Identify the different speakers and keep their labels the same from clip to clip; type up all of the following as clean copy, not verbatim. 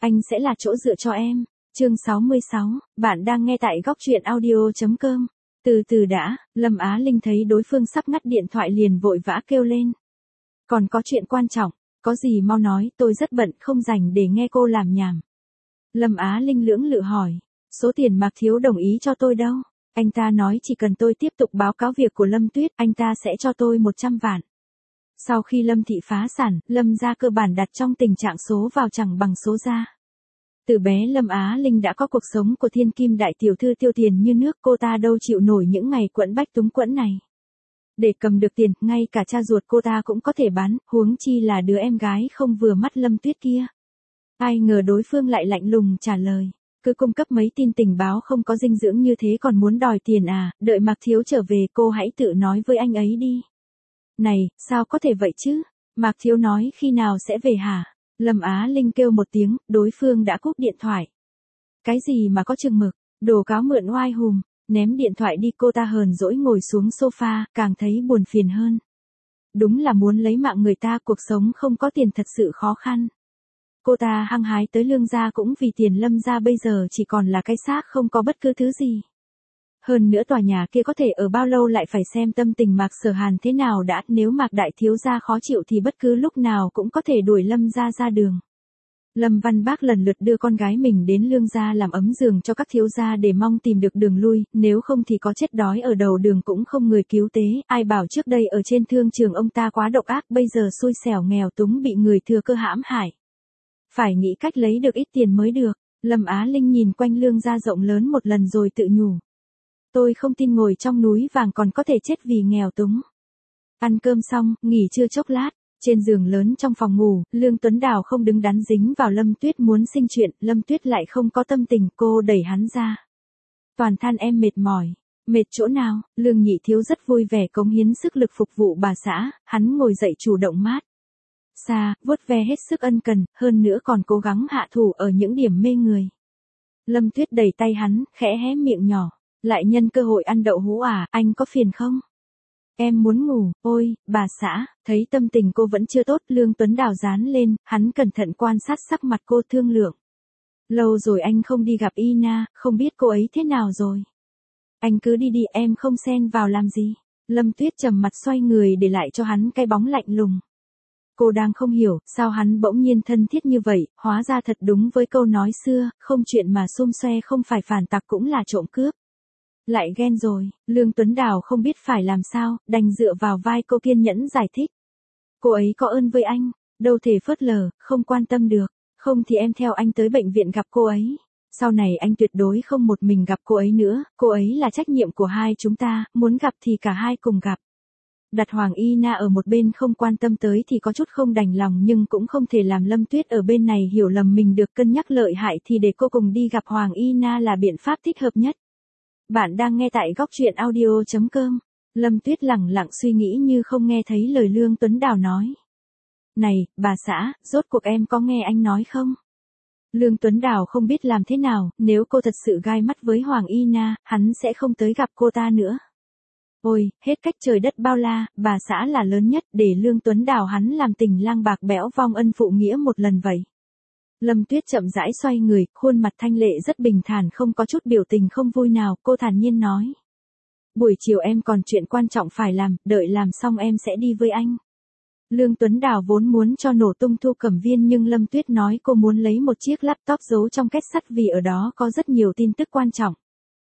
Speaker 1: Anh sẽ là chỗ dựa cho em. Chương 66, bạn đang nghe tại góc truyện audio.com. Từ từ đã, Lâm Á Linh thấy đối phương sắp ngắt điện thoại liền vội vã kêu lên. Còn có chuyện quan trọng, có gì mau nói, tôi rất bận không rảnh để nghe cô làm nhảm. Lâm Á Linh lưỡng lự hỏi, số tiền Mạc Thiếu đồng ý cho tôi đâu? Anh ta nói chỉ cần tôi tiếp tục báo cáo việc của Lâm Tuyết, anh ta sẽ cho tôi 100 vạn. Sau khi Lâm thị phá sản, Lâm gia cơ bản đặt trong tình trạng số vào chẳng bằng số ra. Từ bé Lâm Á Linh đã có cuộc sống của thiên kim đại tiểu thư tiêu tiền như nước, cô ta đâu chịu nổi những ngày quẫn bách túng quẫn này. Để cầm được tiền, ngay cả cha ruột cô ta cũng có thể bán, huống chi là đứa em gái không vừa mắt Lâm Tuyết kia. Ai ngờ đối phương lại lạnh lùng trả lời, cứ cung cấp mấy tin tình báo không có dinh dưỡng như thế còn muốn đòi tiền à, đợi Mạc Thiếu trở về cô hãy tự nói với anh ấy đi. Này, sao có thể vậy chứ? Mạc Thiếu nói khi nào sẽ về hả? Lâm Á Linh kêu một tiếng, đối phương đã cúp điện thoại. Cái gì mà có chừng mực, đồ cáo mượn oai hùm, ném điện thoại đi, cô ta hờn dỗi ngồi xuống sofa, càng thấy buồn phiền hơn. Đúng là muốn lấy mạng người ta, cuộc sống không có tiền thật sự khó khăn. Cô ta hăng hái tới Lương gia cũng vì tiền, Lâm gia bây giờ chỉ còn là cái xác không có bất cứ thứ gì. Hơn nữa tòa nhà kia có thể ở bao lâu lại phải xem tâm tình Mạc Sở Hàn thế nào đã, nếu Mạc đại thiếu gia khó chịu thì bất cứ lúc nào cũng có thể đuổi Lâm gia ra đường. Lâm Văn Bác lần lượt đưa con gái mình đến Lương gia làm ấm giường cho các thiếu gia để mong tìm được đường lui, nếu không thì có chết đói ở đầu đường cũng không người cứu tế, ai bảo trước đây ở trên thương trường ông ta quá độc ác, bây giờ xui xẻo nghèo túng bị người thừa cơ hãm hại. Phải nghĩ cách lấy được ít tiền mới được. Lâm Á Linh nhìn quanh Lương gia rộng lớn một lần rồi tự nhủ. Tôi không tin ngồi trong núi vàng còn có thể chết vì nghèo túng. Ăn cơm xong, nghỉ trưa chốc lát, trên giường lớn trong phòng ngủ, Lương Tuấn Đào không đứng đắn dính vào Lâm Tuyết muốn sinh chuyện, Lâm Tuyết lại không có tâm tình, cô đẩy hắn ra. Toàn than em mệt mỏi. Mệt chỗ nào? Lương Nhị Thiếu rất vui vẻ cống hiến sức lực phục vụ bà xã, hắn ngồi dậy chủ động mát xa, vuốt ve hết sức ân cần, hơn nữa còn cố gắng hạ thủ ở những điểm mê người. Lâm Tuyết đẩy tay hắn, khẽ hé miệng nhỏ. Lại nhân cơ hội ăn đậu hũ à, anh có phiền không? Em muốn ngủ, ôi, bà xã, thấy tâm tình cô vẫn chưa tốt, Lương Tuấn Đào dán lên, hắn cẩn thận quan sát sắc mặt cô thương lượng. Lâu rồi anh không đi gặp Ina, không biết cô ấy thế nào rồi. Anh cứ đi đi, em không xen vào làm gì. Lâm Tuyết trầm mặt xoay người để lại cho hắn cái bóng lạnh lùng. Cô đang không hiểu, sao hắn bỗng nhiên thân thiết như vậy, hóa ra thật đúng với câu nói xưa, không chuyện mà xum xoe không phải phản tặc cũng là trộm cướp. Lại ghen rồi, Lương Tuấn Đào không biết phải làm sao, đành dựa vào vai cô kiên nhẫn giải thích. Cô ấy có ơn với anh, đâu thể phớt lờ, không quan tâm được, không thì em theo anh tới bệnh viện gặp cô ấy. Sau này anh tuyệt đối không một mình gặp cô ấy nữa, cô ấy là trách nhiệm của hai chúng ta, muốn gặp thì cả hai cùng gặp. Đặt Hoàng Ina ở một bên không quan tâm tới thì có chút không đành lòng, nhưng cũng không thể làm Lâm Tuyết ở bên này hiểu lầm mình được cân nhắc lợi hại, thì để cô cùng đi gặp Hoàng Ina là biện pháp thích hợp nhất. Bạn đang nghe tại góc truyện audio.com. Lâm Tuyết lẳng lặng suy nghĩ như không nghe thấy lời Lương Tuấn Đào nói. Này, bà xã, rốt cuộc em có nghe anh nói không? Lương Tuấn Đào không biết làm thế nào, nếu cô thật sự gai mắt với Hoàng Ina, hắn sẽ không tới gặp cô ta nữa. Ôi, hết cách trời đất bao la, bà xã là lớn nhất, để Lương Tuấn Đào hắn làm tình lang bạc bẽo vong ân phụ nghĩa một lần vậy. Lâm Tuyết chậm rãi xoay người, khuôn mặt thanh lệ rất bình thản, không có chút biểu tình không vui nào, cô thản nhiên nói. Buổi chiều em còn chuyện quan trọng phải làm, đợi làm xong em sẽ đi với anh. Lương Tuấn Đào vốn muốn cho nổ tung Thu Cẩm Viên, nhưng Lâm Tuyết nói cô muốn lấy một chiếc laptop giấu trong két sắt vì ở đó có rất nhiều tin tức quan trọng.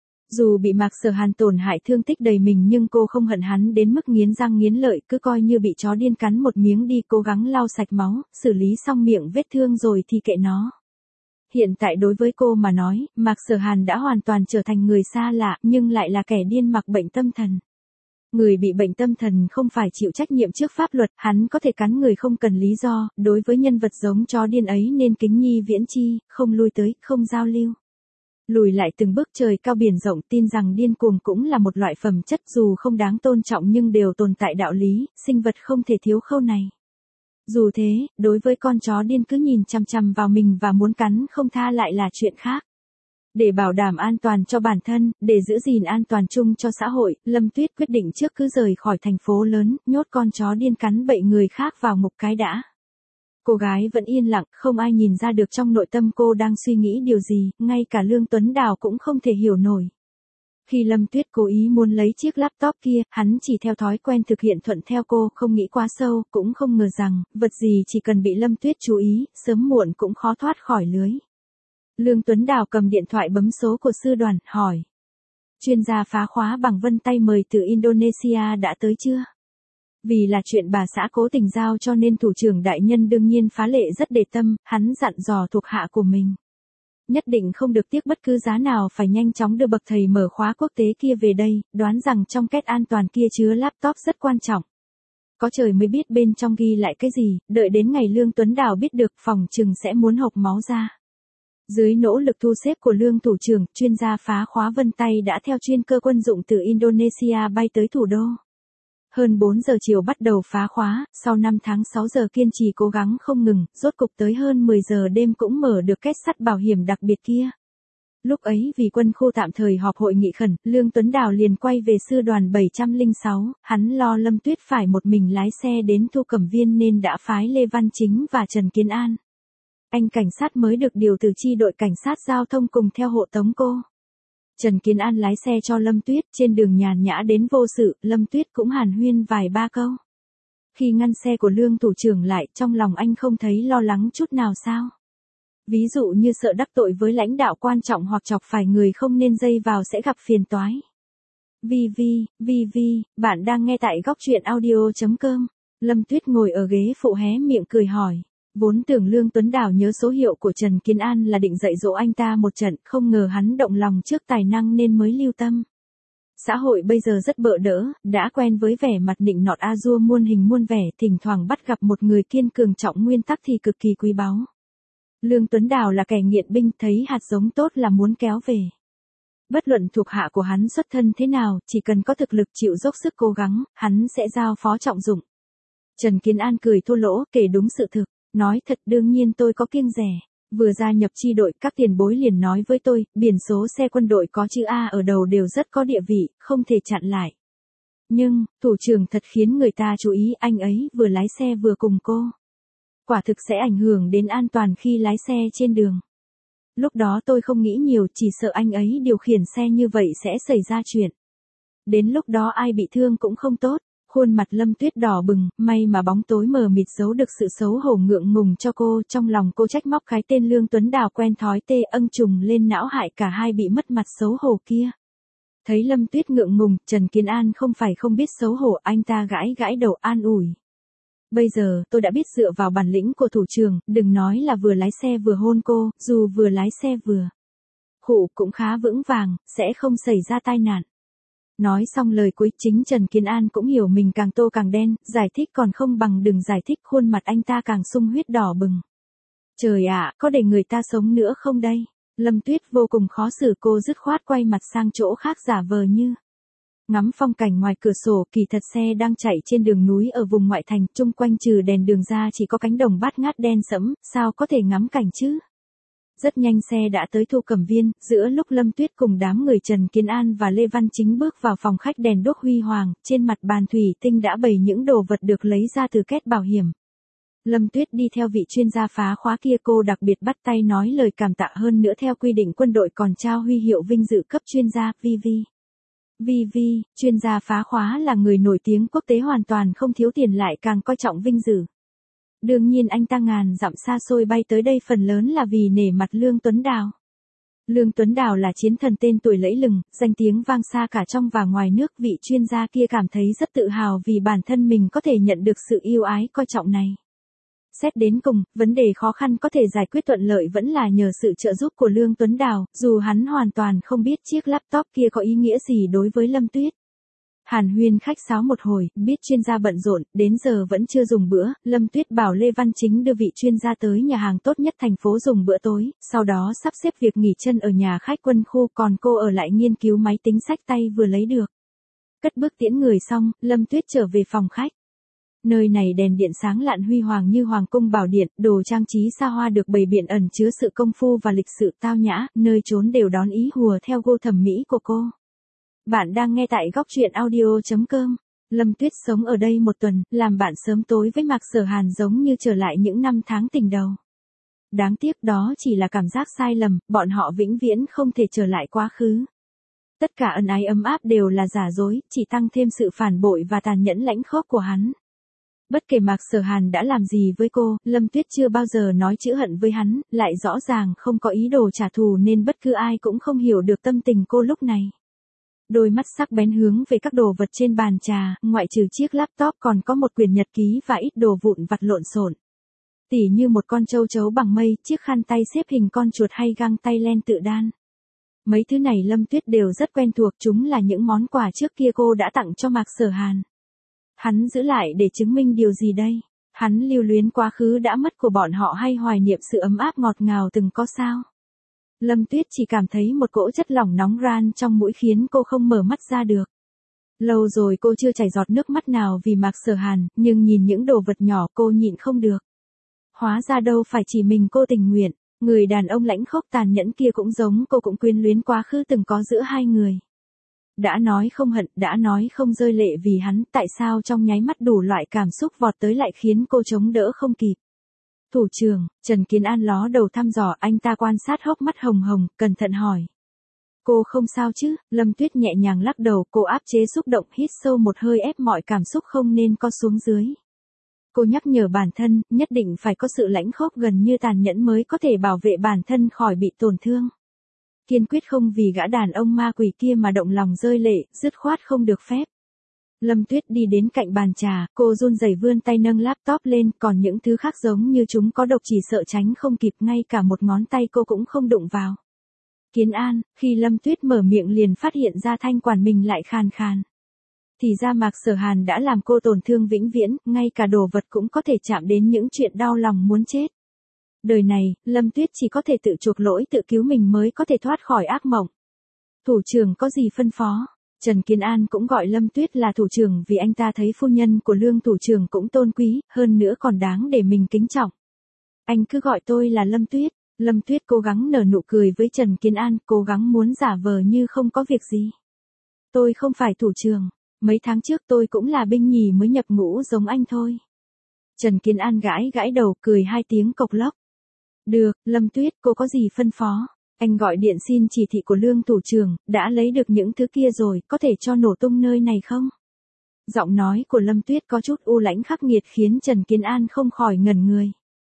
Speaker 1: Dù bị Mạc Sở Hàn tổn hại thương tích đầy mình nhưng cô không hận hắn đến mức nghiến răng nghiến lợi, cứ coi như bị chó điên cắn một miếng đi, cố gắng lau sạch máu, xử lý xong miệng vết thương rồi thì kệ nó. Hiện tại đối với cô mà nói, Mạc Sở Hàn đã hoàn toàn trở thành người xa lạ, nhưng lại là kẻ điên mặc bệnh tâm thần. Người bị bệnh tâm thần không phải chịu trách nhiệm trước pháp luật, hắn có thể cắn người không cần lý do, đối với nhân vật giống chó điên ấy nên kính nhi viễn chi, không lui tới, không giao lưu. Lùi lại từng bước trời cao biển rộng, tin rằng điên cuồng cũng là một loại phẩm chất, dù không đáng tôn trọng nhưng đều tồn tại đạo lý, sinh vật không thể thiếu khâu này. Dù thế, đối với con chó điên cứ nhìn chằm chằm vào mình và muốn cắn không tha lại là chuyện khác. Để bảo đảm an toàn cho bản thân, để giữ gìn an toàn chung cho xã hội, Lâm Tuyết quyết định trước cứ rời khỏi thành phố lớn, nhốt con chó điên cắn bậy người khác vào ngục cái đã. Cô gái vẫn yên lặng, không ai nhìn ra được trong nội tâm cô đang suy nghĩ điều gì, ngay cả Lương Tuấn Đào cũng không thể hiểu nổi. Khi Lâm Tuyết cố ý muốn lấy chiếc laptop kia, hắn chỉ theo thói quen thực hiện thuận theo cô, không nghĩ quá sâu, cũng không ngờ rằng, vật gì chỉ cần bị Lâm Tuyết chú ý, sớm muộn cũng khó thoát khỏi lưới. Lương Tuấn Đào cầm điện thoại bấm số của sư đoàn, hỏi. Chuyên gia phá khóa bằng vân tay mời từ Indonesia đã tới chưa? Vì là chuyện bà xã cố tình giao cho nên thủ trưởng đại nhân đương nhiên phá lệ rất để tâm, hắn dặn dò thuộc hạ của mình. Nhất định không được tiếc bất cứ giá nào phải nhanh chóng đưa bậc thầy mở khóa quốc tế kia về đây, đoán rằng trong két an toàn kia chứa laptop rất quan trọng. Có trời mới biết bên trong ghi lại cái gì, đợi đến ngày Lương Tuấn Đào biết được phòng chừng sẽ muốn hộc máu ra. Dưới nỗ lực thu xếp của Lương thủ trưởng, chuyên gia phá khóa vân tay đã theo chuyên cơ quân dụng từ Indonesia bay tới thủ đô. Hơn 4 giờ chiều bắt đầu phá khóa, sau 5 tháng 6 giờ kiên trì cố gắng không ngừng, rốt cục tới hơn 10 giờ đêm cũng mở được két sắt bảo hiểm đặc biệt kia. Lúc ấy vì quân khu tạm thời họp hội nghị khẩn, Lương Tuấn Đào liền quay về sư đoàn 706, hắn lo Lâm Tuyết phải một mình lái xe đến Thu Cẩm Viên nên đã phái Lê Văn Chính và Trần Kiến An. Anh cảnh sát mới được điều từ chi đội cảnh sát giao thông cùng theo hộ tống cô. Trần Kiến An lái xe cho Lâm Tuyết, trên đường nhàn nhã đến vô sự, Lâm Tuyết cũng hàn huyên vài ba câu. Khi ngăn xe của Lương thủ trưởng lại, trong lòng anh không thấy lo lắng chút nào sao? Ví dụ như sợ đắc tội với lãnh đạo quan trọng hoặc chọc phải người không nên dây vào sẽ gặp phiền toái. Vi, bạn đang nghe tại góc truyện audio.com. Lâm Tuyết ngồi ở ghế phụ hé miệng cười hỏi. Vốn tưởng Lương Tuấn Đào nhớ số hiệu của Trần Kiến An là định dạy dỗ anh ta một trận, không ngờ hắn động lòng trước tài năng nên mới lưu tâm. Xã hội bây giờ rất bợ đỡ, đã quen với vẻ mặt nịnh nọt a dua muôn hình muôn vẻ, thỉnh thoảng bắt gặp một người kiên cường trọng nguyên tắc thì cực kỳ quý báu. Lương Tuấn Đào là kẻ nghiện binh, thấy hạt giống tốt là muốn kéo về. Bất luận thuộc hạ của hắn xuất thân thế nào, chỉ cần có thực lực chịu dốc sức cố gắng, hắn sẽ giao phó trọng dụng. Trần Kiến An cười thô lỗ, kể đúng sự thực. Nói thật đương nhiên tôi có kiêng dè. Vừa gia nhập chi đội các tiền bối liền nói với tôi, biển số xe quân đội có chữ A ở đầu đều rất có địa vị, không thể chặn lại. Nhưng, thủ trưởng thật khiến người ta chú ý, anh ấy vừa lái xe vừa cùng cô. Quả thực sẽ ảnh hưởng đến an toàn khi lái xe trên đường. Lúc đó tôi không nghĩ nhiều, chỉ sợ anh ấy điều khiển xe như vậy sẽ xảy ra chuyện. Đến lúc đó ai bị thương cũng không tốt. Khuôn mặt Lâm Tuyết đỏ bừng, may mà bóng tối mờ mịt giấu được sự xấu hổ ngượng ngùng cho cô, trong lòng cô trách móc cái tên Lương Tuấn Đào quen thói tê âng trùng lên não hại cả hai bị mất mặt xấu hổ kia. Thấy Lâm Tuyết ngượng ngùng, Trần Kiến An không phải không biết xấu hổ, anh ta gãi đầu an ủi. Bây giờ, tôi đã biết dựa vào bản lĩnh của thủ trưởng, đừng nói là vừa lái xe vừa hôn cô, dù vừa lái xe vừa khụ cũng khá vững vàng, sẽ không xảy ra tai nạn. Nói xong lời cuối, chính Trần Kiến An cũng hiểu mình càng tô càng đen, giải thích còn không bằng đừng giải thích, khuôn mặt anh ta càng sung huyết đỏ bừng. Trời ạ, có để người ta sống nữa không đây? Lâm Tuyết vô cùng khó xử, cô dứt khoát quay mặt sang chỗ khác giả vờ như ngắm phong cảnh ngoài cửa sổ, kỳ thật xe đang chạy trên đường núi ở vùng ngoại thành, chung quanh trừ đèn đường ra chỉ có cánh đồng bát ngát đen sẫm, sao có thể ngắm cảnh chứ? Rất nhanh xe đã tới Thu Cẩm Viên, giữa lúc Lâm Tuyết cùng đám người Trần Kiến An và Lê Văn Chính bước vào phòng khách đèn đuốc huy hoàng, trên mặt bàn thủy tinh đã bày những đồ vật được lấy ra từ két bảo hiểm. Lâm Tuyết đi theo vị chuyên gia phá khóa kia, cô đặc biệt bắt tay nói lời cảm tạ, hơn nữa theo quy định quân đội còn trao huy hiệu vinh dự cấp chuyên gia, chuyên gia phá khóa là người nổi tiếng quốc tế, hoàn toàn không thiếu tiền lại càng coi trọng vinh dự. Đương nhiên anh ta ngàn dặm xa xôi bay tới đây phần lớn là vì nể mặt Lương Tuấn Đào. Lương Tuấn Đào là chiến thần tên tuổi lẫy lừng, danh tiếng vang xa cả trong và ngoài nước, vị chuyên gia kia cảm thấy rất tự hào vì bản thân mình có thể nhận được sự yêu ái coi trọng này. Xét đến cùng, vấn đề khó khăn có thể giải quyết thuận lợi vẫn là nhờ sự trợ giúp của Lương Tuấn Đào, dù hắn hoàn toàn không biết chiếc laptop kia có ý nghĩa gì đối với Lâm Tuyết. Hàn huyên khách sáo một hồi, biết chuyên gia bận rộn, đến giờ vẫn chưa dùng bữa, Lâm Tuyết bảo Lê Văn Chính đưa vị chuyên gia tới nhà hàng tốt nhất thành phố dùng bữa tối, sau đó sắp xếp việc nghỉ chân ở nhà khách quân khu, còn cô ở lại nghiên cứu máy tính sách tay vừa lấy được. Cất bước tiễn người xong, Lâm Tuyết trở về phòng khách. Nơi này đèn điện sáng lạn huy hoàng như hoàng cung bảo điện, đồ trang trí xa hoa được bày biện ẩn chứa sự công phu và lịch sự tao nhã, nơi trốn đều đón ý hùa theo gu thẩm mỹ của cô. Bạn đang nghe tại góc truyện audio.com. Lâm Tuyết sống ở đây một tuần, làm bạn sớm tối với Mạc Sở Hàn giống như trở lại những năm tháng tình đầu. Đáng tiếc đó chỉ là cảm giác sai lầm, bọn họ vĩnh viễn không thể trở lại quá khứ. Tất cả ân ái ấm áp đều là giả dối, chỉ tăng thêm sự phản bội và tàn nhẫn lãnh khốc của hắn. Bất kể Mạc Sở Hàn đã làm gì với cô, Lâm Tuyết chưa bao giờ nói chữ hận với hắn, lại rõ ràng không có ý đồ trả thù nên bất cứ ai cũng không hiểu được tâm tình cô lúc này. Đôi mắt sắc bén hướng về các đồ vật trên bàn trà, ngoại trừ chiếc laptop còn có một quyển nhật ký và ít đồ vụn vặt lộn xộn. Tỉ như một con châu chấu bằng mây, chiếc khăn tay xếp hình con chuột hay găng tay len tự đan. Mấy thứ này Lâm Tuyết đều rất quen thuộc, chúng là những món quà trước kia cô đã tặng cho Mạc Sở Hàn. Hắn giữ lại để chứng minh điều gì đây? Hắn lưu luyến quá khứ đã mất của bọn họ hay hoài niệm sự ấm áp ngọt ngào từng có sao? Lâm Tuyết chỉ cảm thấy một cỗ chất lỏng nóng ran trong mũi khiến cô không mở mắt ra được. Lâu rồi cô chưa chảy giọt nước mắt nào vì Mạc Sở Hàn, nhưng nhìn những đồ vật nhỏ cô nhịn không được. Hóa ra đâu phải chỉ mình cô tình nguyện, người đàn ông lãnh khốc tàn nhẫn kia cũng giống cô, cũng quyến luyến quá khứ từng có giữa hai người. Đã nói không hận, đã nói không rơi lệ vì hắn, tại sao trong nháy mắt đủ loại cảm xúc vọt tới lại khiến cô chống đỡ không kịp. Thủ trưởng, Trần Kiến An ló đầu thăm dò, anh ta quan sát hốc mắt hồng hồng, cẩn thận hỏi. Cô không sao chứ? Lâm Tuyết nhẹ nhàng lắc đầu, cô áp chế xúc động, hít sâu một hơi ép mọi cảm xúc không nên co xuống dưới. Cô nhắc nhở bản thân, nhất định phải có sự lãnh khốc gần như tàn nhẫn mới có thể bảo vệ bản thân khỏi bị tổn thương. Kiên quyết không vì gã đàn ông ma quỷ kia mà động lòng rơi lệ, dứt khoát không được phép. Lâm Tuyết đi đến cạnh bàn trà, cô run rẩy vươn tay nâng laptop lên, còn những thứ khác giống như chúng có độc chỉ sợ tránh không kịp, ngay cả một ngón tay cô cũng không đụng vào. Kiến An, khi Lâm Tuyết mở miệng liền phát hiện ra thanh quản mình lại khàn khàn. Thì ra Mạc Sở Hàn đã làm cô tổn thương vĩnh viễn, ngay cả đồ vật cũng có thể chạm đến những chuyện đau lòng muốn chết. Đời này, Lâm Tuyết chỉ có thể tự chuộc lỗi tự cứu mình mới có thể thoát khỏi ác mộng. Thủ trưởng có gì phân phó? Trần Kiến An cũng gọi Lâm Tuyết là thủ trưởng vì anh ta thấy phu nhân của Lương thủ trưởng cũng tôn quý, hơn nữa còn đáng để mình kính trọng. Anh cứ gọi tôi là Lâm Tuyết. Lâm Tuyết cố gắng nở nụ cười với Trần Kiến An, cố gắng muốn giả vờ như không có việc gì. Tôi không phải thủ trưởng, mấy tháng trước tôi cũng là binh nhì mới nhập ngũ giống anh thôi. Trần Kiến An gãi gãi đầu, cười hai tiếng cộc lốc. Được, Lâm Tuyết, cô có gì phân phó? Anh gọi điện xin chỉ thị của Lương thủ trưởng, đã lấy được những thứ kia rồi, có thể cho nổ tung nơi này không? Giọng nói của Lâm Tuyết có chút u lãnh khắc nghiệt khiến Trần Kiến An không khỏi ngẩn người.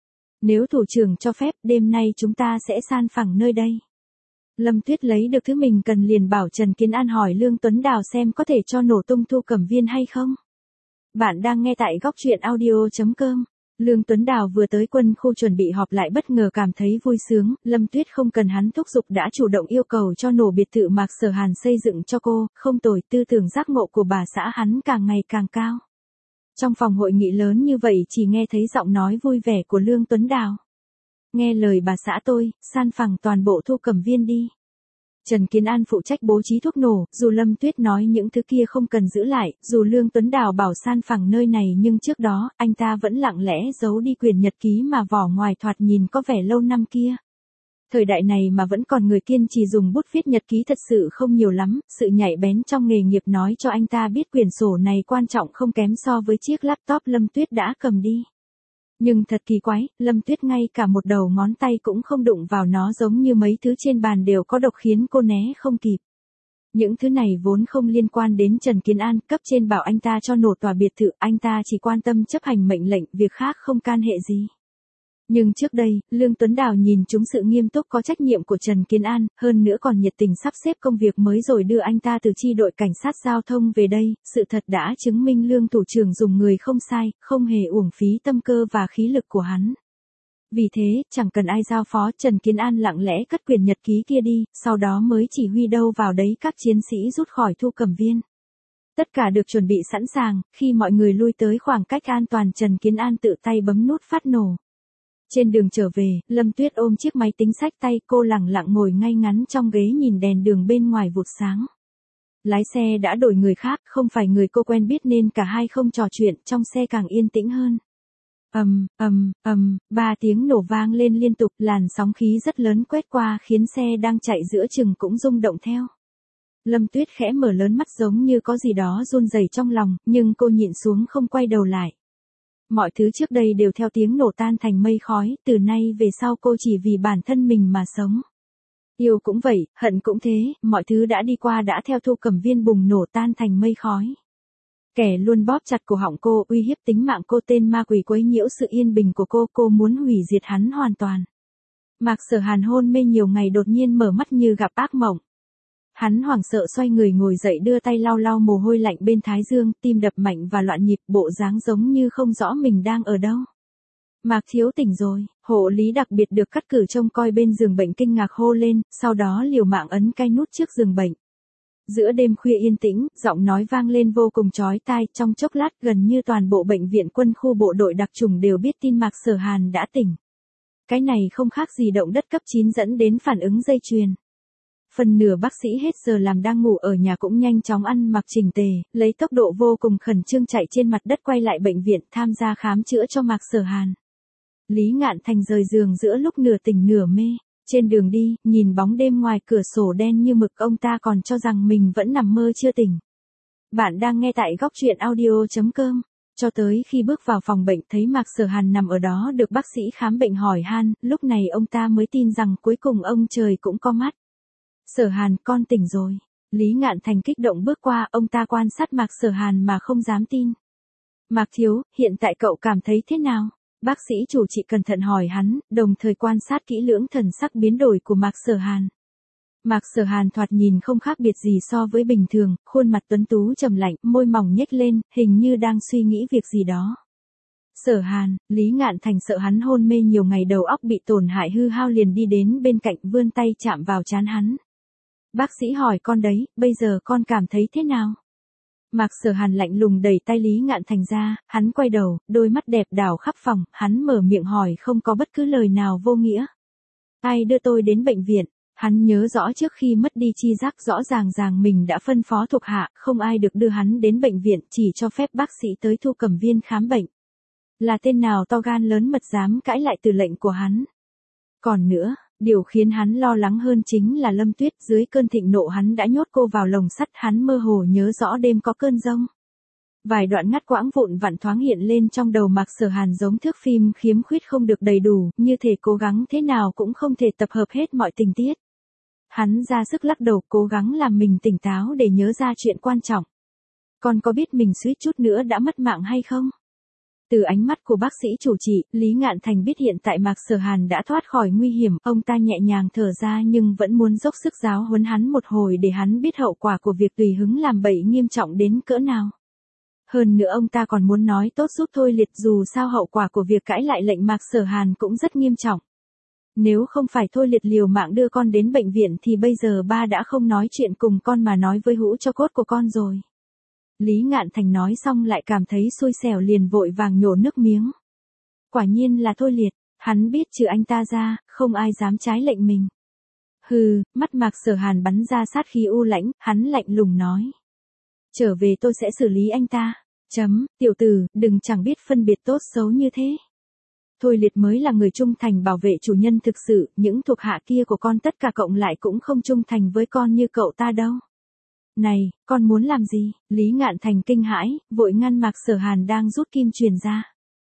Speaker 1: Nếu thủ trưởng cho phép, đêm nay chúng ta sẽ san phẳng nơi đây. Lâm Tuyết lấy được thứ mình cần liền bảo Trần Kiến An hỏi Lương Tuấn Đào xem có thể cho nổ tung Thu Cẩm Viên hay không. Bạn đang nghe tại góc truyện audio.com. Lương Tuấn Đào vừa tới quân khu chuẩn bị họp lại bất ngờ cảm thấy vui sướng, Lâm Tuyết không cần hắn thúc giục đã chủ động yêu cầu cho nổ biệt thự Mạc Sở Hàn xây dựng cho cô, không tồi, tư tưởng giác ngộ của bà xã hắn càng ngày càng cao. Trong phòng hội nghị lớn như vậy chỉ nghe thấy giọng nói vui vẻ của Lương Tuấn Đào. Nghe lời bà xã tôi, san phẳng toàn bộ Thu Cẩm Viên đi. Trần Kiến An phụ trách bố trí thuốc nổ, dù Lâm Tuyết nói những thứ kia không cần giữ lại, dù Lương Tuấn Đào bảo san phẳng nơi này nhưng trước đó, anh ta vẫn lặng lẽ giấu đi quyển nhật ký mà vỏ ngoài thoạt nhìn có vẻ lâu năm kia. Thời đại này mà vẫn còn người kiên trì dùng bút viết nhật ký thật sự không nhiều lắm, sự nhạy bén trong nghề nghiệp nói cho anh ta biết quyển sổ này quan trọng không kém so với chiếc laptop Lâm Tuyết đã cầm đi. Nhưng thật kỳ quái, Lâm Tuyết ngay cả một đầu ngón tay cũng không đụng vào nó, giống như mấy thứ trên bàn đều có độc khiến cô né không kịp. Những thứ này vốn không liên quan đến Trần Kiến An, cấp trên bảo anh ta cho nổ tòa biệt thự, anh ta chỉ quan tâm chấp hành mệnh lệnh, việc khác không can hệ gì. Nhưng trước đây, Lương Tuấn Đào nhìn trúng sự nghiêm túc có trách nhiệm của Trần Kiến An, hơn nữa còn nhiệt tình sắp xếp công việc mới rồi đưa anh ta từ chi đội cảnh sát giao thông về đây, sự thật đã chứng minh Lương thủ trưởng dùng người không sai, không hề uổng phí tâm cơ và khí lực của hắn. Vì thế, chẳng cần ai giao phó, Trần Kiến An lặng lẽ cất quyển nhật ký kia đi, sau đó mới chỉ huy đâu vào đấy các chiến sĩ rút khỏi Thu Cẩm Viên. Tất cả được chuẩn bị sẵn sàng, khi mọi người lui tới khoảng cách an toàn Trần Kiến An tự tay bấm nút phát nổ. Trên đường trở về, Lâm Tuyết ôm chiếc máy tính xách tay, cô lẳng lặng ngồi ngay ngắn trong ghế nhìn đèn đường bên ngoài vụt sáng. Lái xe đã đổi người khác, không phải người cô quen biết nên cả hai không trò chuyện, trong xe càng yên tĩnh hơn. Ba tiếng nổ vang lên liên tục, làn sóng khí rất lớn quét qua khiến xe đang chạy giữa chừng cũng rung động theo. Lâm Tuyết khẽ mở lớn mắt giống như có gì đó run rẩy trong lòng, nhưng cô nhịn xuống không quay đầu lại. Mọi thứ trước đây đều theo tiếng nổ tan thành mây khói, từ nay về sau cô chỉ vì bản thân mình mà sống. Yêu cũng vậy, hận cũng thế, mọi thứ đã đi qua đã theo Thu Cẩm Viên bùng nổ tan thành mây khói. Kẻ luôn bóp chặt cổ họng cô, uy hiếp tính mạng cô, tên ma quỷ quấy nhiễu sự yên bình của cô muốn hủy diệt hắn hoàn toàn. Mạc Sở Hàn hôn mê nhiều ngày đột nhiên mở mắt như gặp ác mộng. Hắn hoảng sợ xoay người ngồi dậy, đưa tay lau lau mồ hôi lạnh bên thái dương, tim đập mạnh và loạn nhịp, bộ dáng giống như không rõ mình đang ở đâu. Mạc thiếu tỉnh rồi, hộ lý đặc biệt được cắt cử trông coi bên giường bệnh kinh ngạc hô lên, sau đó liều mạng ấn cái nút trước giường bệnh. Giữa đêm khuya yên tĩnh, giọng nói vang lên vô cùng chói tai, trong chốc lát gần như toàn bộ bệnh viện quân khu bộ đội đặc trùng đều biết tin Mạc Sở Hàn đã tỉnh. Cái này không khác gì động đất cấp 9 dẫn đến phản ứng dây chuyền. Phần nửa bác sĩ hết giờ làm đang ngủ ở nhà cũng nhanh chóng ăn mặc chỉnh tề, lấy tốc độ vô cùng khẩn trương chạy trên mặt đất quay lại bệnh viện tham gia khám chữa cho Mạc Sở Hàn. Lý Ngạn Thành rời giường giữa lúc nửa tỉnh nửa mê. Trên đường đi, nhìn bóng đêm ngoài cửa sổ đen như mực, ông ta còn cho rằng mình vẫn nằm mơ chưa tỉnh. Bạn đang nghe tại góc truyện audio.com. Cho tới khi bước vào phòng bệnh thấy Mạc Sở Hàn nằm ở đó được bác sĩ khám bệnh hỏi han, lúc này ông ta mới tin rằng cuối cùng ông trời cũng có mắt. Sở Hàn, con tỉnh rồi. Lý Ngạn Thành kích động bước qua, ông ta quan sát Mạc Sở Hàn mà không dám tin. Mạc thiếu, hiện tại cậu cảm thấy thế nào? Bác sĩ chủ trị cẩn thận hỏi hắn, đồng thời quan sát kỹ lưỡng thần sắc biến đổi của Mạc Sở Hàn. Mạc Sở Hàn thoạt nhìn không khác biệt gì so với bình thường, khuôn mặt tuấn tú trầm lạnh, môi mỏng nhếch lên, hình như đang suy nghĩ việc gì đó. Sở Hàn, Lý Ngạn Thành sợ hắn hôn mê nhiều ngày đầu óc bị tổn hại hư hao liền đi đến bên cạnh vươn tay chạm vào trán hắn. Bác sĩ hỏi con đấy, bây giờ con cảm thấy thế nào? Mạc Sở Hàn lạnh lùng đẩy tay Lý Ngạn Thành ra, hắn quay đầu, đôi mắt đẹp đảo khắp phòng, hắn mở miệng hỏi không có bất cứ lời nào vô nghĩa. Ai đưa tôi đến bệnh viện? Hắn nhớ rõ trước khi mất đi chi giác rõ ràng mình đã phân phó thuộc hạ, không ai được đưa hắn đến bệnh viện, chỉ cho phép bác sĩ tới Thu Cẩm Viên khám bệnh. Là tên nào to gan lớn mật dám cãi lại từ lệnh của hắn? Còn nữa, điều khiến hắn lo lắng hơn chính là Lâm Tuyết, dưới cơn thịnh nộ hắn đã nhốt cô vào lồng sắt, hắn mơ hồ nhớ rõ đêm có cơn giông. Vài đoạn ngắt quãng vụn vặn thoáng hiện lên trong đầu Mạc Sở Hàn giống thước phim khiếm khuyết không được đầy đủ, như thể cố gắng thế nào cũng không thể tập hợp hết mọi tình tiết. Hắn ra sức lắc đầu, cố gắng làm mình tỉnh táo để nhớ ra chuyện quan trọng. Con có biết mình suýt chút nữa đã mất mạng hay không? Từ ánh mắt của bác sĩ chủ trị, Lý Ngạn Thành biết hiện tại Mạc Sở Hàn đã thoát khỏi nguy hiểm, ông ta nhẹ nhàng thở ra nhưng vẫn muốn dốc sức giáo huấn hắn một hồi để hắn biết hậu quả của việc tùy hứng làm bậy nghiêm trọng đến cỡ nào. Hơn nữa ông ta còn muốn nói tốt giúp Thôi Liệt, dù sao hậu quả của việc cãi lại lệnh Mạc Sở Hàn cũng rất nghiêm trọng. Nếu không phải Thôi Liệt liều mạng đưa con đến bệnh viện thì bây giờ ba đã không nói chuyện cùng con mà nói với hũ cho cốt của con rồi. Lý Ngạn Thành nói xong lại cảm thấy xui xẻo liền vội vàng nhổ nước miếng. Quả nhiên là Thôi Liệt, hắn biết trừ anh ta ra, không ai dám trái lệnh mình. Hừ, mắt Mạc Sở Hàn bắn ra sát khí u lãnh, hắn lạnh lùng nói. Trở về tôi sẽ xử lý anh ta. Tiểu tử, đừng chẳng biết phân biệt tốt xấu như thế. Thôi Liệt mới là người trung thành bảo vệ chủ nhân thực sự, những thuộc hạ kia của con tất cả cộng lại cũng không trung thành với con như cậu ta đâu. Này, con muốn làm gì? Lý Ngạn Thành kinh hãi, vội ngăn Mạc Sở Hàn đang rút kim truyền ra.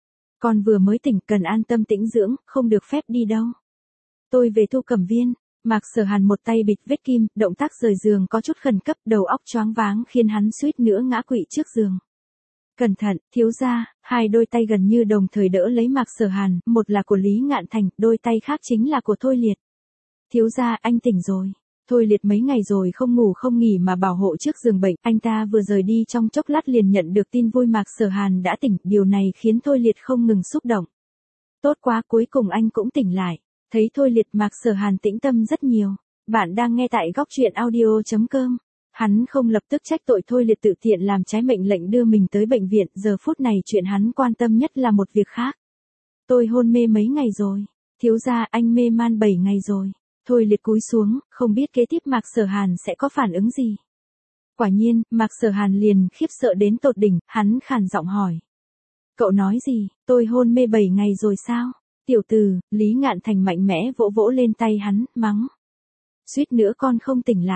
Speaker 1: Con vừa mới tỉnh, cần an tâm tĩnh dưỡng, không được phép đi đâu. Tôi về Thu Cẩm Viên. Mạc Sở Hàn một tay bịt vết kim, động tác rời giường có chút khẩn cấp, đầu óc choáng váng khiến hắn suýt nữa ngã quỵ trước giường. Cẩn thận, thiếu gia, hai đôi tay gần như đồng thời đỡ lấy Mạc Sở Hàn, một là của Lý Ngạn Thành, đôi tay khác chính là của Thôi Liệt. Thiếu gia, anh tỉnh rồi. Thôi Liệt mấy ngày rồi không ngủ không nghỉ mà bảo hộ trước giường bệnh, anh ta vừa rời đi trong chốc lát liền nhận được tin vui Mạc Sở Hàn đã tỉnh, điều này khiến Thôi Liệt không ngừng xúc động. Tốt quá, cuối cùng anh cũng tỉnh lại. Thấy Thôi Liệt, Mạc Sở Hàn tĩnh tâm rất nhiều. Bạn đang nghe tại góc truyện audio.com. Hắn không lập tức trách tội Thôi Liệt tự tiện làm trái mệnh lệnh đưa mình tới bệnh viện, giờ phút này chuyện hắn quan tâm nhất là một việc khác. Tôi hôn mê mấy ngày rồi. Thiếu gia, anh mê man 7 ngày rồi. Thôi Liệt cúi xuống, không biết kế tiếp Mạc Sở Hàn sẽ có phản ứng gì. Quả nhiên, Mạc Sở Hàn liền khiếp sợ đến tột đỉnh, hắn khàn giọng hỏi. Cậu nói gì, tôi hôn mê 7 ngày rồi sao? Tiểu tử, Lý Ngạn Thành mạnh mẽ vỗ vỗ lên tay hắn, mắng. Suýt nữa con không tỉnh lại.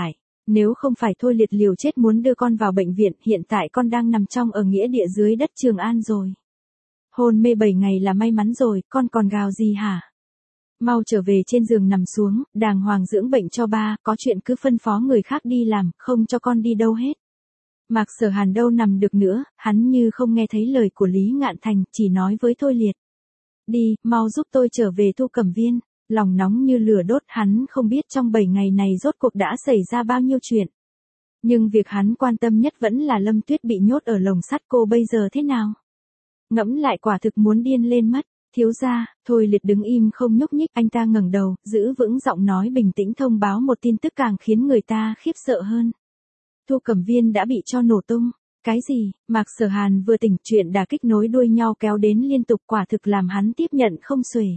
Speaker 1: Nếu không phải Thôi Liệt liều chết muốn đưa con vào bệnh viện, hiện tại con đang nằm trong ở nghĩa địa dưới đất Trường An rồi. Hôn mê 7 ngày là may mắn rồi, con còn gào gì hả? Mau trở về trên giường nằm xuống, đàng hoàng dưỡng bệnh cho ba, có chuyện cứ phân phó người khác đi làm, không cho con đi đâu hết. Mạc Sở Hàn đâu nằm được nữa, hắn như không nghe thấy lời của Lý Ngạn Thành, chỉ nói với Thôi Liệt. Đi, mau giúp tôi trở về Thu Cẩm Viên. Lòng nóng như lửa đốt, hắn không biết trong 7 ngày này rốt cuộc đã xảy ra bao nhiêu chuyện. Nhưng việc hắn quan tâm nhất vẫn là Lâm Tuyết bị nhốt ở lồng sắt, cô bây giờ thế nào? Ngẫm lại quả thực muốn điên lên mất. Thiếu gia. Thôi Liệt đứng im không nhúc nhích, anh ta ngẩng đầu, giữ vững giọng nói bình tĩnh thông báo một tin tức càng khiến người ta khiếp sợ hơn. Thu Cẩm Viên đã bị cho nổ tung. Cái gì? Mạc Sở Hàn vừa tỉnh, chuyện đả kích nối đuôi nhau kéo đến liên tục, quả thực làm hắn tiếp nhận không xuể.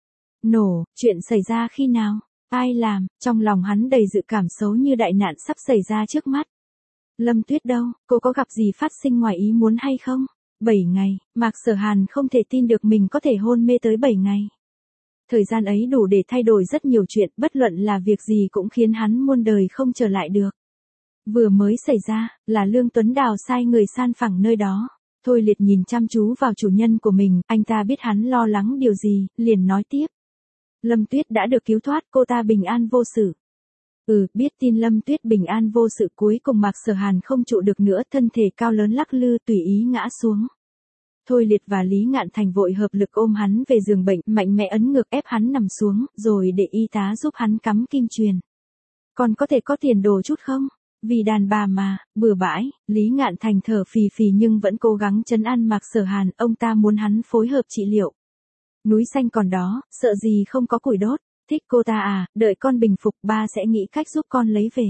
Speaker 1: Nổ, chuyện xảy ra khi nào? Ai làm? Trong lòng hắn đầy dự cảm xấu như đại nạn sắp xảy ra trước mắt. Lâm Tuyết đâu? Cô có gặp gì phát sinh ngoài ý muốn hay không? 7 ngày, Mạc Sở Hàn không thể tin được mình có thể hôn mê tới 7 ngày. Thời gian ấy đủ để thay đổi rất nhiều chuyện, bất luận là việc gì cũng khiến hắn muôn đời không trở lại được. Vừa mới xảy ra, là Lương Tuấn Đào sai người san phẳng nơi đó. Thôi Liệt nhìn chăm chú vào chủ nhân của mình, anh ta biết hắn lo lắng điều gì, liền nói tiếp. Lâm Tuyết đã được cứu thoát, cô ta bình an vô sự. Biết tin Lâm Tuyết bình an vô sự, cuối cùng Mạc Sở Hàn không trụ được nữa, thân thể cao lớn lắc lư tùy ý ngã xuống. Thôi Liệt và Lý Ngạn Thành vội hợp lực ôm hắn về giường bệnh, mạnh mẽ ấn ngực ép hắn nằm xuống, rồi để y tá giúp hắn cắm kim truyền. Còn có thể có tiền đồ chút không? Vì đàn bà mà, bừa bãi. Lý Ngạn Thành thở phì phì nhưng vẫn cố gắng trấn an Mạc Sở Hàn, ông ta muốn hắn phối hợp trị liệu. Núi xanh còn đó, sợ gì không có củi đốt. Thích cô ta à, đợi con bình phục ba sẽ nghĩ cách giúp con lấy về.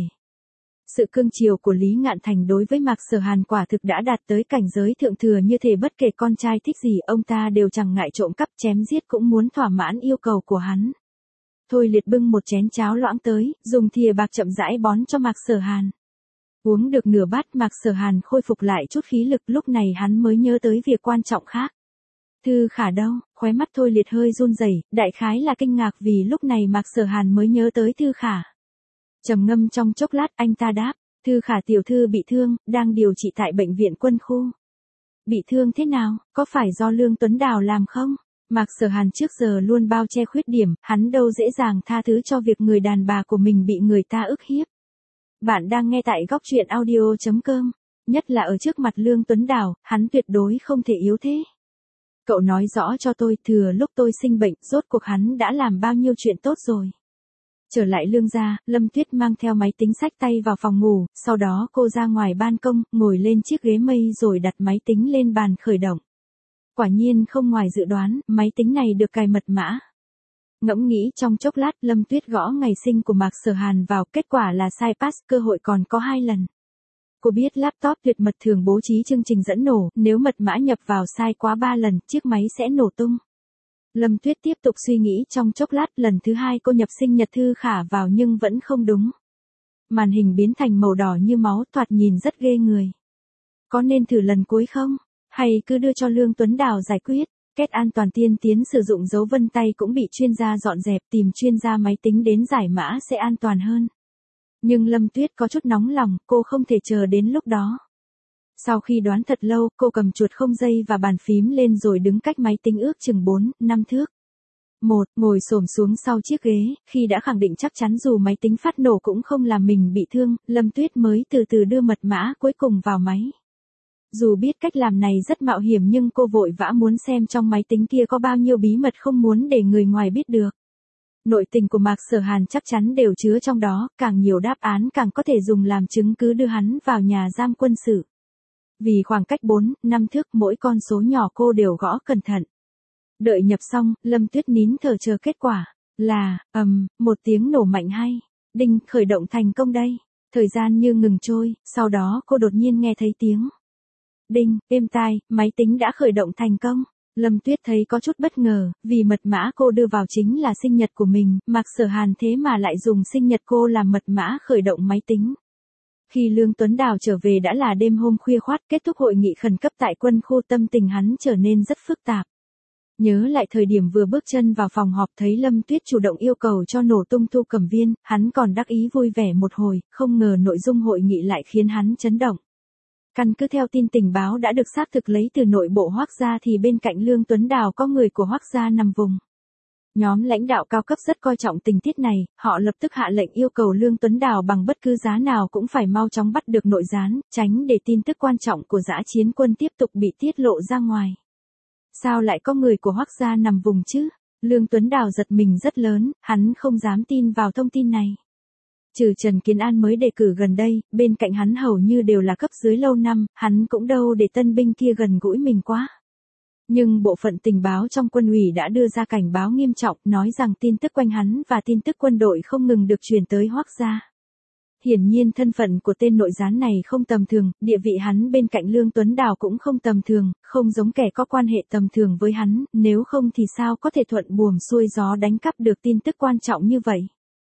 Speaker 1: Sự cương chiều của Lý Ngạn Thành đối với Mạc Sở Hàn quả thực đã đạt tới cảnh giới thượng thừa, như thể bất kể con trai thích gì ông ta đều chẳng ngại trộm cắp chém giết cũng muốn thỏa mãn yêu cầu của hắn. Thôi Liệt bưng một chén cháo loãng tới, dùng thìa bạc chậm rãi bón cho Mạc Sở Hàn. Uống được nửa bát, Mạc Sở Hàn khôi phục lại chút khí lực, lúc này hắn mới nhớ tới việc quan trọng khác. Thư Khả đâu? Khóe mắt Thôi Liệt hơi run rẩy, đại khái là kinh ngạc vì lúc này Mạc Sở Hàn mới nhớ tới Thư Khả. Trầm ngâm trong chốc lát, anh ta đáp, Thư Khả tiểu thư bị thương, đang điều trị tại bệnh viện quân khu. Bị thương thế nào, có phải do Lương Tuấn Đào làm không? Mạc Sở Hàn trước giờ luôn bao che khuyết điểm, hắn đâu dễ dàng tha thứ cho việc người đàn bà của mình bị người ta ức hiếp. Bạn đang nghe tại góc truyện audio.com, nhất là ở trước mặt Lương Tuấn Đào, hắn tuyệt đối không thể yếu thế. Cậu nói rõ cho tôi, thừa lúc tôi sinh bệnh, rốt cuộc hắn đã làm bao nhiêu chuyện tốt rồi. Trở lại Lương gia, Lâm Tuyết mang theo máy tính xách tay vào phòng ngủ, sau đó cô ra ngoài ban công, ngồi lên chiếc ghế mây rồi đặt máy tính lên bàn khởi động. Quả nhiên không ngoài dự đoán, máy tính này được cài mật mã. Ngẫm nghĩ trong chốc lát, Lâm Tuyết gõ ngày sinh của Mạc Sở Hàn vào, kết quả là sai pass, cơ hội còn có 2 lần. Cô biết laptop tuyệt mật thường bố trí chương trình dẫn nổ, nếu mật mã nhập vào sai quá 3 lần, chiếc máy sẽ nổ tung. Lâm Tuyết tiếp tục suy nghĩ trong chốc lát, lần thứ 2 cô nhập sinh nhật Thư Khả vào nhưng vẫn không đúng. Màn hình biến thành màu đỏ như máu, thoạt nhìn rất ghê người. Có nên thử lần cuối không? Hay cứ đưa cho Lương Tuấn Đào giải quyết? Kết an toàn tiên tiến sử dụng dấu vân tay cũng bị chuyên gia dọn dẹp, tìm chuyên gia máy tính đến giải mã sẽ an toàn hơn. Nhưng Lâm Tuyết có chút nóng lòng, cô không thể chờ đến lúc đó. Sau khi đoán thật lâu, cô cầm chuột không dây và bàn phím lên rồi đứng cách máy tính ước chừng 4-5 thước. Ngồi xổm xuống sau chiếc ghế, khi đã khẳng định chắc chắn dù máy tính phát nổ cũng không làm mình bị thương, Lâm Tuyết mới từ từ đưa mật mã cuối cùng vào máy. Dù biết cách làm này rất mạo hiểm nhưng cô vội vã muốn xem trong máy tính kia có bao nhiêu bí mật không muốn để người ngoài biết được. Nội tình của Mạc Sở Hàn chắc chắn đều chứa trong đó, càng nhiều đáp án càng có thể dùng làm chứng cứ đưa hắn vào nhà giam quân sự. Vì khoảng cách 4-5 thước, mỗi con số nhỏ cô đều gõ cẩn thận. Đợi nhập xong, Lâm Tuyết nín thở chờ kết quả. Là, một tiếng nổ mạnh hay. Đinh, khởi động thành công đây. Thời gian như ngừng trôi, sau đó cô đột nhiên nghe thấy tiếng. Đinh, êm tai, máy tính đã khởi động thành công. Lâm Tuyết thấy có chút bất ngờ, vì mật mã cô đưa vào chính là sinh nhật của mình, Mạc Sở Hàn thế mà lại dùng sinh nhật cô làm mật mã khởi động máy tính. Khi Lương Tuấn Đào trở về đã là đêm hôm khuya khoắt, kết thúc hội nghị khẩn cấp tại quân khu, tâm tình hắn trở nên rất phức tạp. Nhớ lại thời điểm vừa bước chân vào phòng họp thấy Lâm Tuyết chủ động yêu cầu cho nổ tung Thu Cẩm Viên, hắn còn đắc ý vui vẻ một hồi, không ngờ nội dung hội nghị lại khiến hắn chấn động. Căn cứ theo tin tình báo đã được xác thực lấy từ nội bộ Hoắc gia thì bên cạnh Lương Tuấn Đào có người của Hoắc gia nằm vùng. Nhóm lãnh đạo cao cấp rất coi trọng tình tiết này, họ lập tức hạ lệnh yêu cầu Lương Tuấn Đào bằng bất cứ giá nào cũng phải mau chóng bắt được nội gián, tránh để tin tức quan trọng của Dã Chiến Quân tiếp tục bị tiết lộ ra ngoài. Sao lại có người của Hoắc gia nằm vùng chứ? Lương Tuấn Đào giật mình rất lớn, hắn không dám tin vào thông tin này. Trừ Trần Kiến An mới đề cử gần đây, bên cạnh hắn hầu như đều là cấp dưới lâu năm, hắn cũng đâu để tân binh kia gần gũi mình quá. Nhưng bộ phận tình báo trong quân ủy đã đưa ra cảnh báo nghiêm trọng, nói rằng tin tức quanh hắn và tin tức quân đội không ngừng được truyền tới Hoắc gia. Hiển nhiên thân phận của tên nội gián này không tầm thường, địa vị hắn bên cạnh Lương Tuấn Đào cũng không tầm thường, không giống kẻ có quan hệ tầm thường với hắn, nếu không thì sao có thể thuận buồm xuôi gió đánh cắp được tin tức quan trọng như vậy.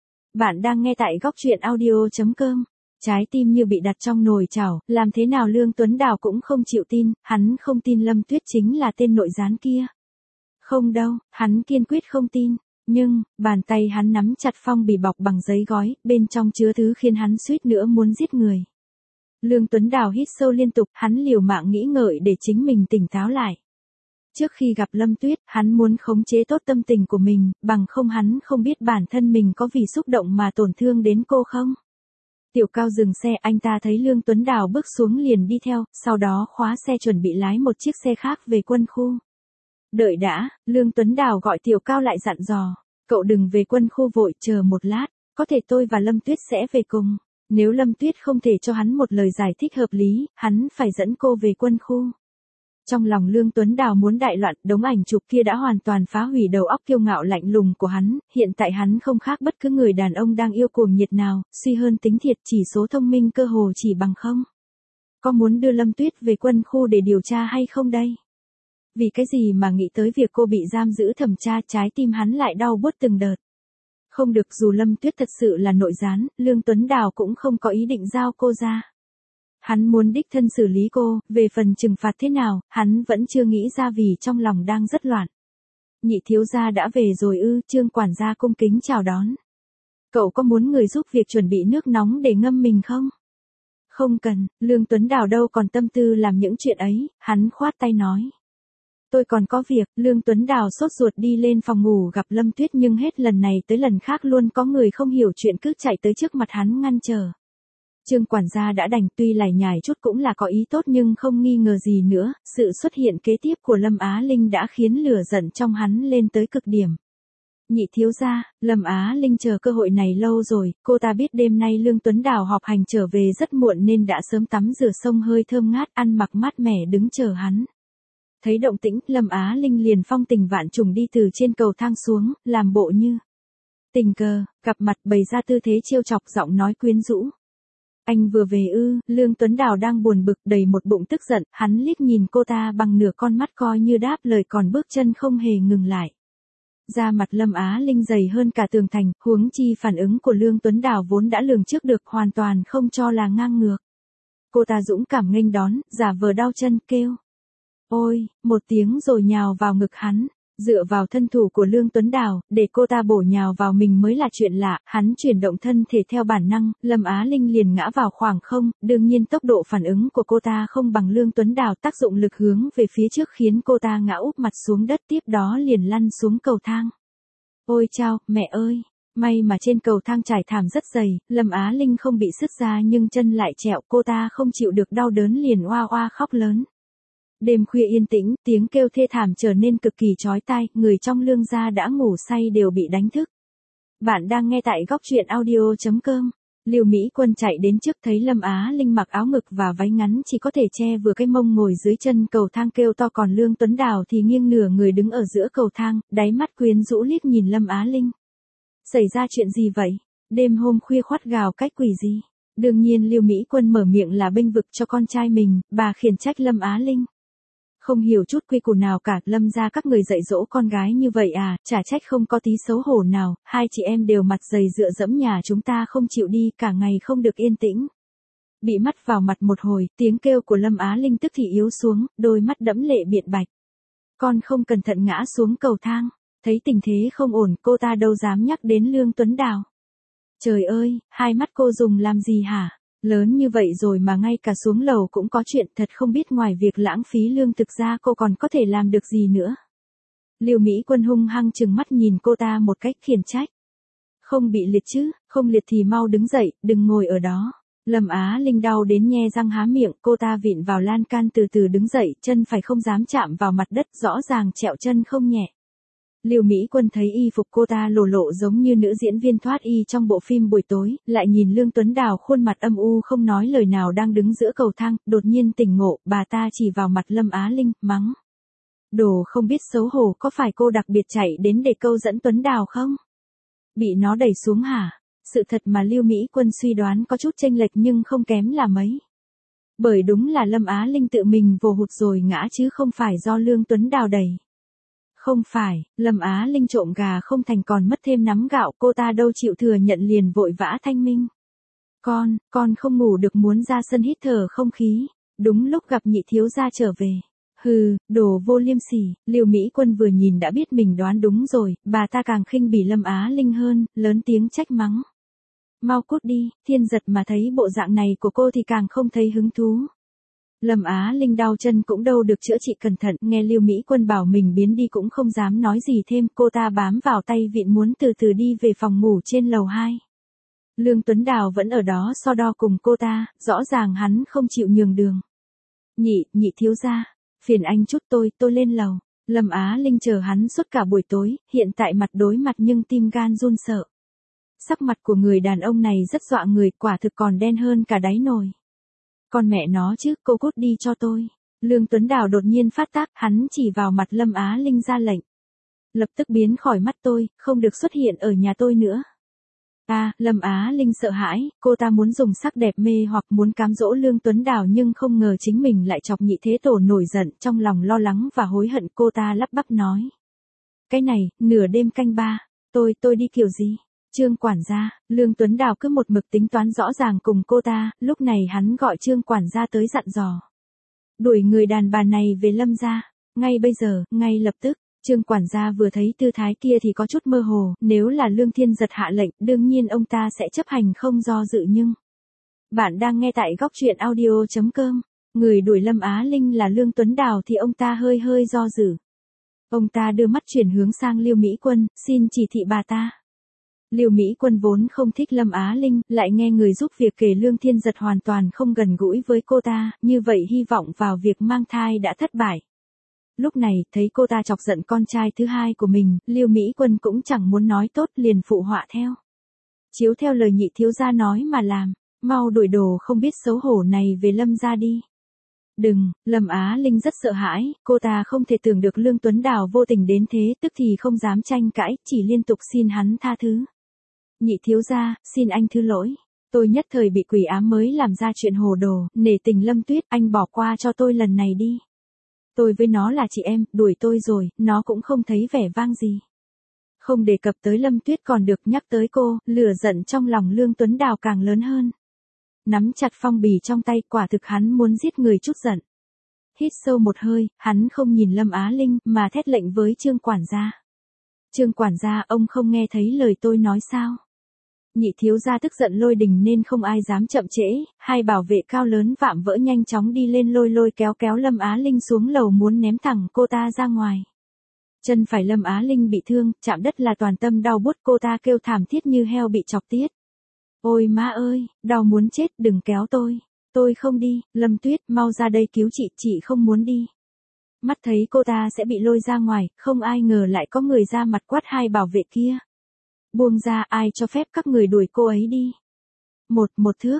Speaker 1: Bạn đang nghe tại góc truyện audio.com. Trái tim như bị đặt trong nồi chảo, làm thế nào Lương Tuấn Đào cũng không chịu tin, hắn không tin Lâm Tuyết chính là tên nội gián kia. Không đâu, hắn kiên quyết không tin. Nhưng, bàn tay hắn nắm chặt phong bì bọc bằng giấy gói, bên trong chứa thứ khiến hắn suýt nữa muốn giết người. Lương Tuấn Đào hít sâu liên tục, hắn liều mạng nghĩ ngợi để chính mình tỉnh táo lại. Trước khi gặp Lâm Tuyết, hắn muốn khống chế tốt tâm tình của mình, bằng không hắn không biết bản thân mình có vì xúc động mà tổn thương đến cô không. Tiểu Cao dừng xe, anh ta thấy Lương Tuấn Đào bước xuống liền đi theo, sau đó khóa xe chuẩn bị lái một chiếc xe khác về quân khu. Đợi đã, Lương Tuấn Đào gọi Tiểu Cao lại dặn dò, cậu đừng về quân khu vội, chờ một lát, có thể tôi và Lâm Tuyết sẽ về cùng. Nếu Lâm Tuyết không thể cho hắn một lời giải thích hợp lý, hắn phải dẫn cô về quân khu. Trong lòng Lương Tuấn Đào muốn đại loạn, đống ảnh chụp kia đã hoàn toàn phá hủy đầu óc kiêu ngạo lạnh lùng của hắn, hiện tại hắn không khác bất cứ người đàn ông đang yêu cuồng nhiệt nào, suy hơn tính thiệt, chỉ số thông minh cơ hồ chỉ bằng không. Có muốn đưa Lâm Tuyết về quân khu để điều tra hay không đây? Vì cái gì mà nghĩ tới việc cô bị giam giữ thẩm tra, trái tim hắn lại đau buốt từng đợt. Không được, dù Lâm Tuyết thật sự là nội gián, Lương Tuấn Đào cũng không có ý định giao cô ra. Hắn muốn đích thân xử lý cô, về phần trừng phạt thế nào, hắn vẫn chưa nghĩ ra vì trong lòng đang rất loạn. Nhị thiếu gia đã về rồi ư? Trương quản gia cung kính chào đón. Cậu có muốn người giúp việc chuẩn bị nước nóng để ngâm mình không? Không cần, Lương Tuấn Đào đâu còn tâm tư làm những chuyện ấy, hắn khoát tay nói. Tôi còn có việc. Lương Tuấn Đào sốt ruột đi lên phòng ngủ gặp Lâm Tuyết, nhưng hết lần này tới lần khác luôn có người không hiểu chuyện cứ chạy tới trước mặt hắn ngăn trở. Trương quản gia đã đành, tuy lải nhải chút cũng là có ý tốt nhưng không nghi ngờ gì nữa, sự xuất hiện kế tiếp của Lâm Á Linh đã khiến lửa giận trong hắn lên tới cực điểm. Nhị thiếu gia, Lâm Á Linh chờ cơ hội này lâu rồi, cô ta biết đêm nay Lương Tuấn Đào họp hành trở về rất muộn nên đã sớm tắm rửa xông hơi thơm ngát, ăn mặc mát mẻ đứng chờ hắn. Thấy động tĩnh, Lâm Á Linh liền phong tình vạn trùng đi từ trên cầu thang xuống, làm bộ như tình cờ, gặp mặt bày ra tư thế trêu chọc, giọng nói quyến rũ. Anh vừa về ư? Lương Tuấn Đào đang buồn bực đầy một bụng tức giận, hắn liếc nhìn cô ta bằng nửa con mắt coi như đáp lời còn bước chân không hề ngừng lại. Da mặt Lâm Á Linh dày hơn cả tường thành, huống chi phản ứng của Lương Tuấn Đào vốn đã lường trước được, hoàn toàn không cho là ngang ngược. Cô ta dũng cảm nghênh đón, giả vờ đau chân, kêu. Ôi, một tiếng rồi nhào vào ngực hắn. Dựa vào thân thủ của Lương Tuấn Đào, để cô ta bổ nhào vào mình mới là chuyện lạ, hắn chuyển động thân thể theo bản năng, Lâm Á Linh liền ngã vào khoảng không, đương nhiên tốc độ phản ứng của cô ta không bằng Lương Tuấn Đào, tác dụng lực hướng về phía trước khiến cô ta ngã úp mặt xuống đất, tiếp đó liền lăn xuống cầu thang. Ôi chao, mẹ ơi! May mà trên cầu thang trải thảm rất dày, Lâm Á Linh không bị sứt ra nhưng chân lại trẹo, cô ta không chịu được đau đớn liền oa oa khóc lớn. Đêm khuya yên tĩnh, tiếng kêu thê thảm trở nên cực kỳ chói tai, người trong Lương gia đã ngủ say đều bị đánh thức. Bạn đang nghe tại góc truyện audio.com. Lưu Mỹ Quân chạy đến trước thấy Lâm Á Linh mặc áo ngực và váy ngắn chỉ có thể che vừa cái mông ngồi dưới chân cầu thang kêu to, còn Lương Tuấn Đào thì nghiêng nửa người đứng ở giữa cầu thang, đáy mắt quyến rũ liếc nhìn Lâm Á Linh. Xảy ra chuyện gì vậy? Đêm hôm khuya khoắt gào cách quỷ gì? Đương nhiên Lưu Mỹ Quân mở miệng là bênh vực cho con trai mình, bà khiển trách Lâm Á Linh. Không hiểu chút quy củ nào cả, Lâm gia các người dạy dỗ con gái như vậy à, chả trách không có tí xấu hổ nào, hai chị em đều mặt dày dựa dẫm nhà chúng ta không chịu đi, cả ngày không được yên tĩnh. Bị mắt vào mặt một hồi, tiếng kêu của Lâm Á Linh tức thì yếu xuống, đôi mắt đẫm lệ biện bạch. con không cẩn thận ngã xuống cầu thang. Thấy tình thế không ổn, cô ta đâu dám nhắc đến Lương Tuấn Đào. Trời ơi, hai mắt cô dùng làm gì hả? Lớn như vậy rồi mà ngay cả xuống lầu cũng có chuyện, thật không biết ngoài việc lãng phí lương thực ra cô còn có thể làm được gì nữa. Lưu Mỹ Quân hung hăng trừng mắt nhìn cô ta một cách khiển trách. Không bị liệt chứ, không liệt thì mau đứng dậy, đừng ngồi ở đó. Lâm Á Linh đau đến nhe răng há miệng, cô ta vịn vào lan can từ từ đứng dậy, chân phải không dám chạm vào mặt đất, rõ ràng trẹo chân không nhẹ. Lưu Mỹ Quân thấy y phục cô ta lồ lộ giống như nữ diễn viên thoát y trong bộ phim buổi tối, lại nhìn Lương Tuấn Đào khuôn mặt âm u không nói lời nào đang đứng giữa cầu thang, đột nhiên tỉnh ngộ, bà ta chỉ vào mặt Lâm Á Linh, mắng. Đồ không biết xấu hổ, có phải cô đặc biệt chạy đến để câu dẫn Tuấn Đào không? Bị nó đẩy xuống hả? Sự thật mà Lưu Mỹ Quân suy đoán có chút chênh lệch nhưng không kém là mấy. Bởi đúng là Lâm Á Linh tự mình vồ hụt rồi ngã chứ không phải do Lương Tuấn Đào đẩy. Không phải, Lâm Á Linh trộm gà không thành còn mất thêm nắm gạo, cô ta đâu chịu thừa nhận liền vội vã thanh minh. Con không ngủ được muốn ra sân hít thở không khí, đúng lúc gặp Nhị thiếu gia trở về. Hừ, đồ vô liêm sỉ, Lưu Mỹ Quân vừa nhìn đã biết mình đoán đúng rồi, bà ta càng khinh bỉ Lâm Á Linh hơn, lớn tiếng trách mắng. Mau cút đi, Thiên Giật mà thấy bộ dạng này của cô thì càng không thấy hứng thú. Lâm Á Linh đau chân cũng đâu được chữa trị cẩn thận, nghe Lưu Mỹ Quân bảo mình biến đi cũng không dám nói gì thêm, cô ta bám vào tay vịn muốn từ từ đi về phòng ngủ trên lầu 2. Lương Tuấn Đào vẫn ở đó so đo cùng cô ta, rõ ràng hắn không chịu nhường đường. Nhị thiếu gia, phiền anh chút tôi lên lầu. Lâm Á Linh chờ hắn suốt cả buổi tối, hiện tại mặt đối mặt nhưng tim gan run sợ. Sắc mặt của người đàn ông này rất dọa người, quả thực còn đen hơn cả đáy nồi. Con mẹ nó chứ, cô cút đi cho tôi. Lương Tuấn Đào đột nhiên phát tác, hắn chỉ vào mặt Lâm Á Linh ra lệnh. Lập tức biến khỏi mắt tôi, không được xuất hiện ở nhà tôi nữa. Lâm Á Linh sợ hãi, cô ta muốn dùng sắc đẹp mê hoặc muốn cám dỗ Lương Tuấn Đào nhưng không ngờ chính mình lại chọc Nhị thế tổ nổi giận, trong lòng lo lắng và hối hận, cô ta lắp bắp nói. Cái này, nửa đêm canh 3, tôi đi kiểu gì? Trương quản gia, Lương Tuấn Đào cứ một mực tính toán rõ ràng cùng cô ta, lúc này hắn gọi Trương quản gia tới dặn dò. Đuổi người đàn bà này về Lâm gia, ngay bây giờ, ngay lập tức. Trương quản gia vừa thấy tư thái kia thì có chút mơ hồ, nếu là Lương Thiên Giật hạ lệnh, đương nhiên ông ta sẽ chấp hành không do dự nhưng. Bạn đang nghe tại góc truyện audio.com, người đuổi Lâm Á Linh là Lương Tuấn Đào thì ông ta hơi do dự. Ông ta đưa mắt chuyển hướng sang Lưu Mỹ Quân, xin chỉ thị bà ta. Lưu Mỹ Quân vốn không thích Lâm Á Linh, lại nghe người giúp việc kể Lương Thiên Giật hoàn toàn không gần gũi với cô ta, như vậy hy vọng vào việc mang thai đã thất bại. Lúc này, thấy cô ta chọc giận con trai thứ hai của mình, Lưu Mỹ Quân cũng chẳng muốn nói tốt liền phụ họa theo. Chiếu theo lời Nhị thiếu gia nói mà làm, mau đuổi đồ không biết xấu hổ này về Lâm gia đi. Đừng, Lâm Á Linh rất sợ hãi, cô ta không thể tưởng được Lương Tuấn Đào vô tình đến thế, tức thì không dám tranh cãi, chỉ liên tục xin hắn tha thứ. Nhị thiếu gia, xin anh thứ lỗi. Tôi nhất thời bị quỷ ám mới làm ra chuyện hồ đồ, nể tình Lâm Tuyết, anh bỏ qua cho tôi lần này đi. Tôi với nó là chị em, đuổi tôi rồi, nó cũng không thấy vẻ vang gì. Không đề cập tới Lâm Tuyết còn được, nhắc tới cô, lửa giận trong lòng Lương Tuấn Đào càng lớn hơn. Nắm chặt phong bì trong tay, quả thực hắn muốn giết người chút giận. Hít sâu một hơi, hắn không nhìn Lâm Á Linh, mà thét lệnh với Trương quản gia. Trương quản gia, ông không nghe thấy lời tôi nói sao? Nhị thiếu gia tức giận lôi đình nên không ai dám chậm trễ, hai bảo vệ cao lớn vạm vỡ nhanh chóng đi lên lôi kéo Lâm Á Linh xuống lầu muốn ném thẳng cô ta ra ngoài. Chân phải Lâm Á Linh bị thương, chạm đất là toàn tâm đau buốt, cô ta kêu thảm thiết như heo bị chọc tiết. Ôi má ơi, đau muốn chết, đừng kéo tôi không đi, Lâm Tuyết, mau ra đây cứu chị không muốn đi. Mắt thấy cô ta sẽ bị lôi ra ngoài, không ai ngờ lại có người ra mặt quát hai bảo vệ kia. Buông ra, ai cho phép các người đuổi cô ấy đi. Một thước,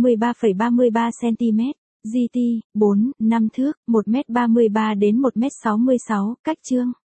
Speaker 1: 33,33 cm, GT, 4, 5 thước, 1m33 đến 1m66, cách Trương.